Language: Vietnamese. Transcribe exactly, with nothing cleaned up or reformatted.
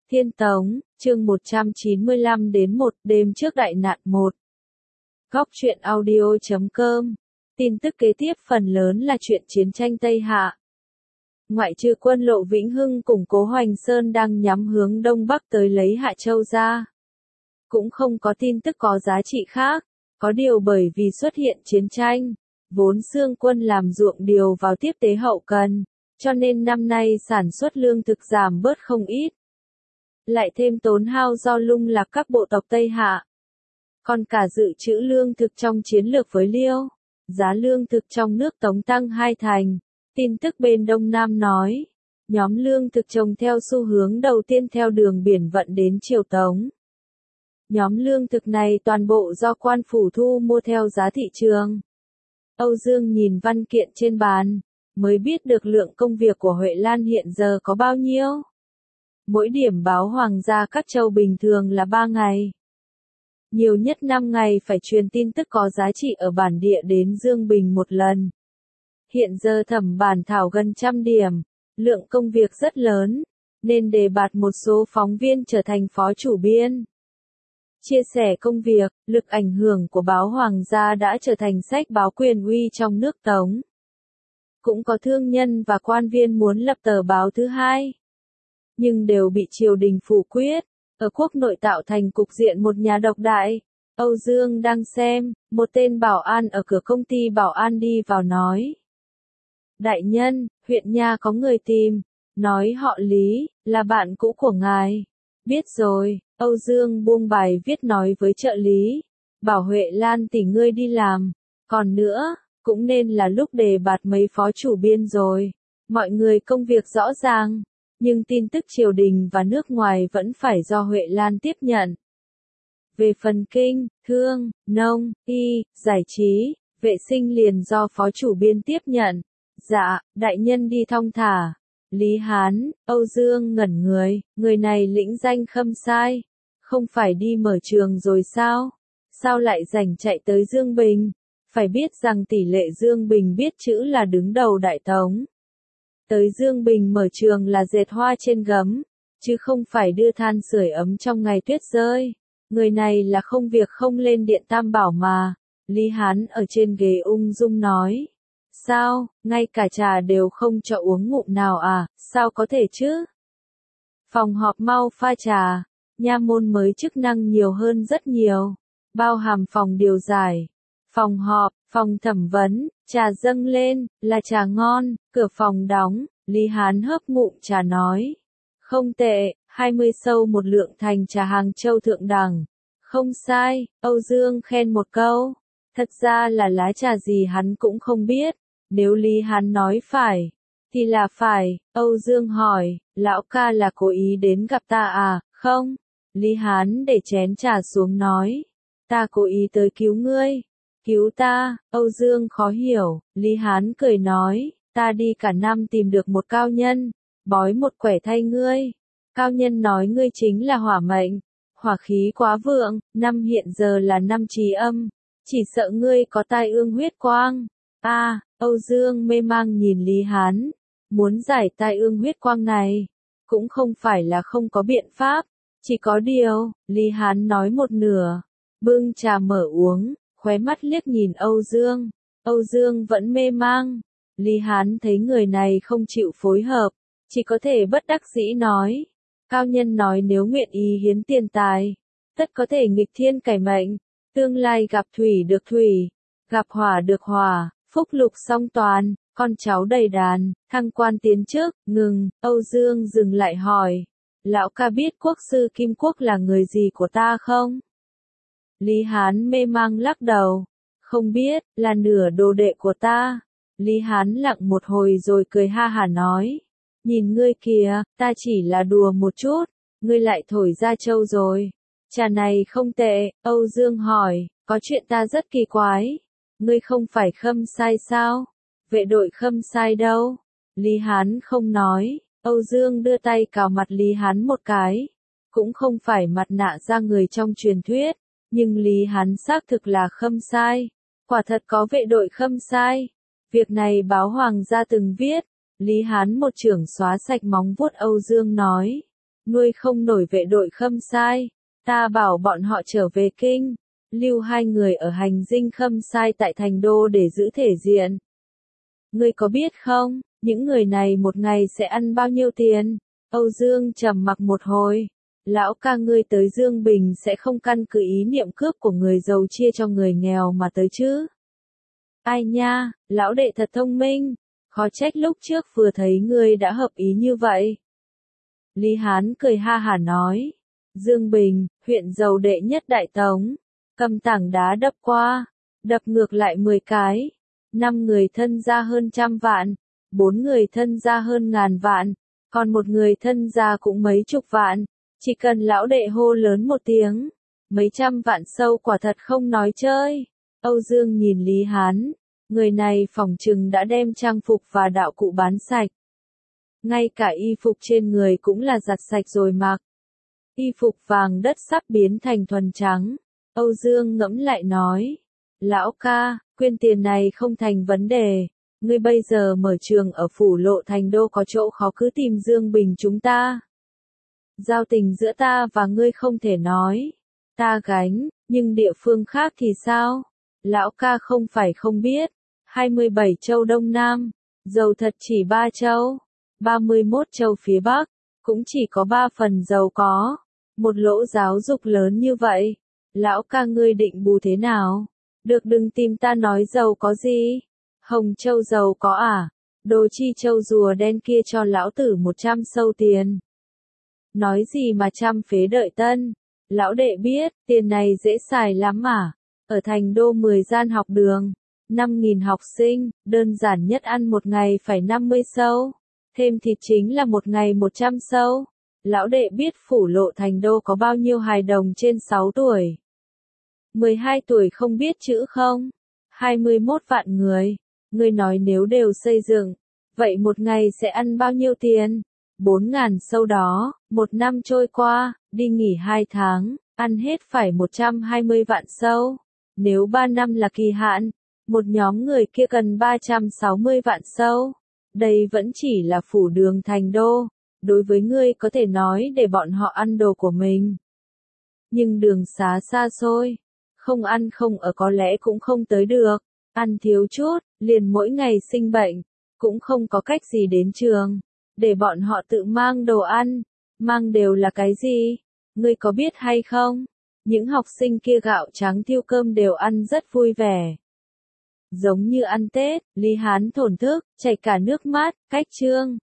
Thiên Tống, chương một trăm chín mươi lăm đến một đêm trước đại nạn một. Góc truyện audio chấm com. Tin tức kế tiếp phần lớn là chuyện chiến tranh Tây Hạ. Ngoại trừ quân Lộ Vĩnh Hưng củng cố Hoành Sơn đang nhắm hướng đông bắc tới lấy Hạ Châu ra. Cũng không có tin tức có giá trị khác, có điều bởi vì xuất hiện chiến tranh, vốn xương quân làm ruộng điều vào tiếp tế hậu cần, cho nên năm nay sản xuất lương thực giảm bớt không ít. Lại thêm tốn hao do lung lạc các bộ tộc Tây Hạ. Còn cả dự trữ lương thực trong chiến lược với Liêu, giá lương thực trong nước Tống tăng hai thành. Tin tức bên Đông Nam nói, nhóm lương thực trồng theo xu hướng đầu tiên theo đường biển vận đến Triều Tống. Nhóm lương thực này toàn bộ do quan phủ thu mua theo giá thị trường. Âu Dương nhìn văn kiện trên bàn, mới biết được lượng công việc của Huệ Lan hiện giờ có bao nhiêu. Mỗi điểm báo hoàng gia các châu bình thường là ba ngày. Nhiều nhất năm ngày phải truyền tin tức có giá trị ở bản địa đến Dương Bình một lần. Hiện giờ thẩm bản thảo gần trăm điểm, lượng công việc rất lớn, nên đề bạt một số phóng viên trở thành phó chủ biên. Chia sẻ công việc, lực ảnh hưởng của báo hoàng gia đã trở thành sách báo quyền uy trong nước Tống. Cũng có thương nhân và quan viên muốn lập tờ báo thứ hai. Nhưng đều bị triều đình phủ quyết, ở quốc nội tạo thành cục diện một nhà độc đại. Âu Dương đang xem, một tên bảo an ở cửa công ty bảo an đi vào nói. Đại nhân, huyện nha có người tìm, nói họ Lý, là bạn cũ của ngài. Biết rồi, Âu Dương buông bài viết nói với trợ lý. Bảo Huệ Lan tỷ ngươi đi làm, còn nữa, cũng nên là lúc đề bạt mấy phó chủ biên rồi. Mọi người công việc rõ ràng. Nhưng tin tức triều đình và nước ngoài vẫn phải do Huệ Lan tiếp nhận. Về phần kinh, thương, nông, y, giải trí, vệ sinh liền do phó chủ biên tiếp nhận. Dạ, đại nhân đi thong thả. Lý Hán, Âu Dương ngẩn người, người này lĩnh danh Khâm Sai. Không phải đi mở trường rồi sao? Sao lại rảnh chạy tới Dương Bình? Phải biết rằng tỷ lệ Dương Bình biết chữ là đứng đầu Đại Tống. Tới Dương Bình mở trường là dệt hoa trên gấm, chứ không phải đưa than sưởi ấm trong ngày tuyết rơi. Người này là không việc không lên điện Tam Bảo mà. Lý Hán ở trên ghế ung dung nói. Sao, ngay cả trà đều không cho uống ngụm nào à, sao có thể chứ? Phòng họp mau pha trà, nha môn mới chức năng nhiều hơn rất nhiều, bao hàm phòng điều giải, phòng họp, phòng thẩm vấn, trà dâng lên, là trà ngon, cửa phòng đóng, Lý Hán hớp ngụm trà nói. Không tệ, hai mươi sâu một lượng thành trà Hàng Châu thượng đẳng. Không sai, Âu Dương khen một câu. Thật ra là lá trà gì hắn cũng không biết. Nếu Lý Hán nói phải, thì là phải. Âu Dương hỏi, lão ca là cố ý đến gặp ta à, không? Lý Hán để chén trà xuống nói. Ta cố ý tới cứu ngươi. Cứu ta, Âu Dương khó hiểu, Lý Hán cười nói, ta đi cả năm tìm được một cao nhân, bói một quẻ thay ngươi. Cao nhân nói ngươi chính là hỏa mệnh, hỏa khí quá vượng, năm hiện giờ là năm Trí Âm, chỉ sợ ngươi có tai ương huyết quang. A, à, Âu Dương mê mang nhìn Lý Hán, muốn giải tai ương huyết quang này, cũng không phải là không có biện pháp, chỉ có điều, Lý Hán nói một nửa, bưng trà mở uống. Khóe mắt liếc nhìn Âu Dương, Âu Dương vẫn mê mang. Lý Hán thấy người này không chịu phối hợp, chỉ có thể bất đắc dĩ nói. Cao nhân nói nếu nguyện ý hiến tiền tài, tất có thể nghịch thiên cải mệnh, tương lai gặp thủy được thủy, gặp hỏa được hỏa, phúc lục song toàn, con cháu đầy đàn, thăng quan tiến chức, ngừng, Âu Dương dừng lại hỏi. Lão ca biết quốc sư Kim Quốc là người gì của ta không? Lý Hán mê mang lắc đầu. Không biết, là nửa đồ đệ của ta. Lý Hán lặng một hồi rồi cười ha hả nói. Nhìn ngươi kìa, ta chỉ là đùa một chút. Ngươi lại thổi ra trâu rồi. Trà này không tệ, Âu Dương hỏi. Có chuyện ta rất kỳ quái. Ngươi không phải Khâm Sai sao? Vệ đội Khâm Sai đâu? Lý Hán không nói. Âu Dương đưa tay cào mặt Lý Hán một cái. Cũng không phải mặt nạ ra người trong truyền thuyết. Nhưng Lý Hán xác thực là Khâm Sai. Quả thật có vệ đội Khâm Sai. Việc này báo hoàng gia từng viết. Lý Hán một trưởng xóa sạch móng vuốt Âu Dương nói. nuôi không nổi vệ đội Khâm Sai, ta bảo bọn họ trở về kinh, lưu hai người ở hành dinh Khâm Sai tại thành đô để giữ thể diện. Ngươi có biết không, những người này một ngày sẽ ăn bao nhiêu tiền? Âu Dương trầm mặc một hồi. Lão ca, ngươi tới Dương Bình sẽ không căn cứ ý niệm cướp của người giàu chia cho người nghèo mà tới chứ? Ai nha, lão đệ thật thông minh, khó trách lúc trước vừa thấy ngươi đã hợp ý như vậy. Lý Hán cười ha hả nói, Dương Bình, huyện giàu đệ nhất Đại Tống, cầm tảng đá đập qua, đập ngược lại mười cái, năm người thân ra hơn trăm vạn, bốn người thân ra hơn ngàn vạn, còn một người thân ra cũng mấy chục vạn, chỉ cần lão đệ hô lớn một tiếng, mấy trăm vạn sâu quả thật không nói chơi. Âu Dương nhìn Lý Hán, người này phỏng chừng đã đem trang phục và đạo cụ bán sạch. Ngay cả y phục trên người cũng là giặt sạch rồi mặc. Y phục vàng đất sắp biến thành thuần trắng. Âu Dương ngẫm lại nói, lão ca, quyên tiền này không thành vấn đề. Ngươi bây giờ mở trường ở phủ lộ thành đô có chỗ khó cứ tìm Dương Bình chúng ta. Giao tình giữa ta và ngươi không thể nói. Ta gánh, nhưng địa phương khác thì sao? Lão ca không phải không biết. hai mươi bảy châu Đông Nam, giàu thật chỉ ba châu. ba mươi mốt châu phía Bắc, cũng chỉ có ba phần giàu có. Một lỗ giáo dục lớn như vậy. Lão ca ngươi định bù thế nào? Được, đừng tìm ta nói giàu có gì. Hồng Châu giàu có à? Đồ chi châu rùa đen kia cho lão tử một trăm sâu tiền. Nói gì mà trăm phế đợi tân? Lão đệ biết, tiền này dễ xài lắm mà. Ở thành đô mười gian học đường, năm nghìn học sinh, đơn giản nhất ăn một ngày phải năm mươi sâu. Thêm thịt chính là một ngày một trăm sâu. Lão đệ biết phủ lộ thành đô có bao nhiêu hài đồng trên sáu tuổi. mười hai tuổi không biết chữ không? hai mươi mốt vạn người. Ngươi nói nếu đều xây dựng, vậy một ngày sẽ ăn bao nhiêu tiền? bốn ngàn sâu đó, một năm trôi qua, đi nghỉ hai tháng, ăn hết phải một trăm hai mươi vạn sâu. Nếu ba năm là kỳ hạn, một nhóm người kia cần ba trăm sáu mươi vạn sâu. Đây vẫn chỉ là phủ đường thành đô. Đối với ngươi có thể nói để bọn họ ăn đồ của mình. Nhưng đường xá xa xôi, không ăn không ở có lẽ cũng không tới được. Ăn thiếu chút, liền mỗi ngày sinh bệnh, cũng không có cách gì đến trường. Để bọn họ tự mang đồ ăn, mang đều là cái gì? Ngươi có biết hay không? Những học sinh kia gạo trắng tiêu cơm đều ăn rất vui vẻ. Giống như ăn Tết, Lý Hán thổn thức, chảy cả nước mắt, cách trương.